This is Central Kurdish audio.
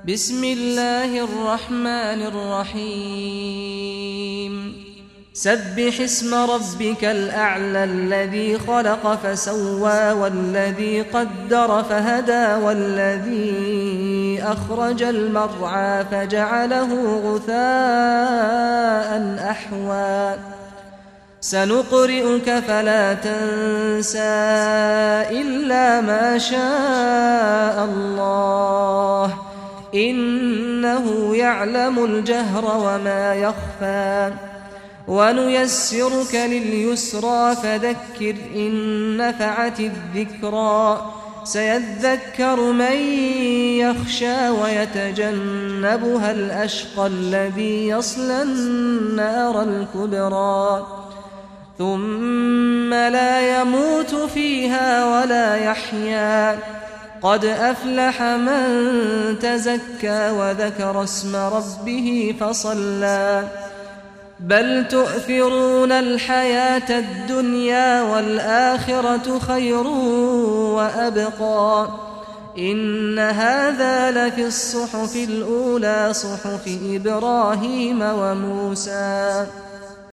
بسم الله الرحمن الرحيم سبح اسم ربك الأعلى الذي خلق فسوى والذي قدر فهدى والذي أخرج المرعى فجعله غثاء أحوى سنقرئك فلا تنسى إلا ما شاء الله إنه يعلم الجهر وما يخفى ونيسرك لليسرى فذكر إن نفعت الذكرى سيذكر من يخشى ويتجنبها الأشقى الذي يصلى النار الكبرى ثم لا يموت فيها ولا يحيا قد أفلح من تزكى وذكر اسم ربه فصلى بل تؤثرون الحياة الدنيا والآخرة خير وأبقى إن هذا لفي الصحف الأولى صحف إبراهيم وموسى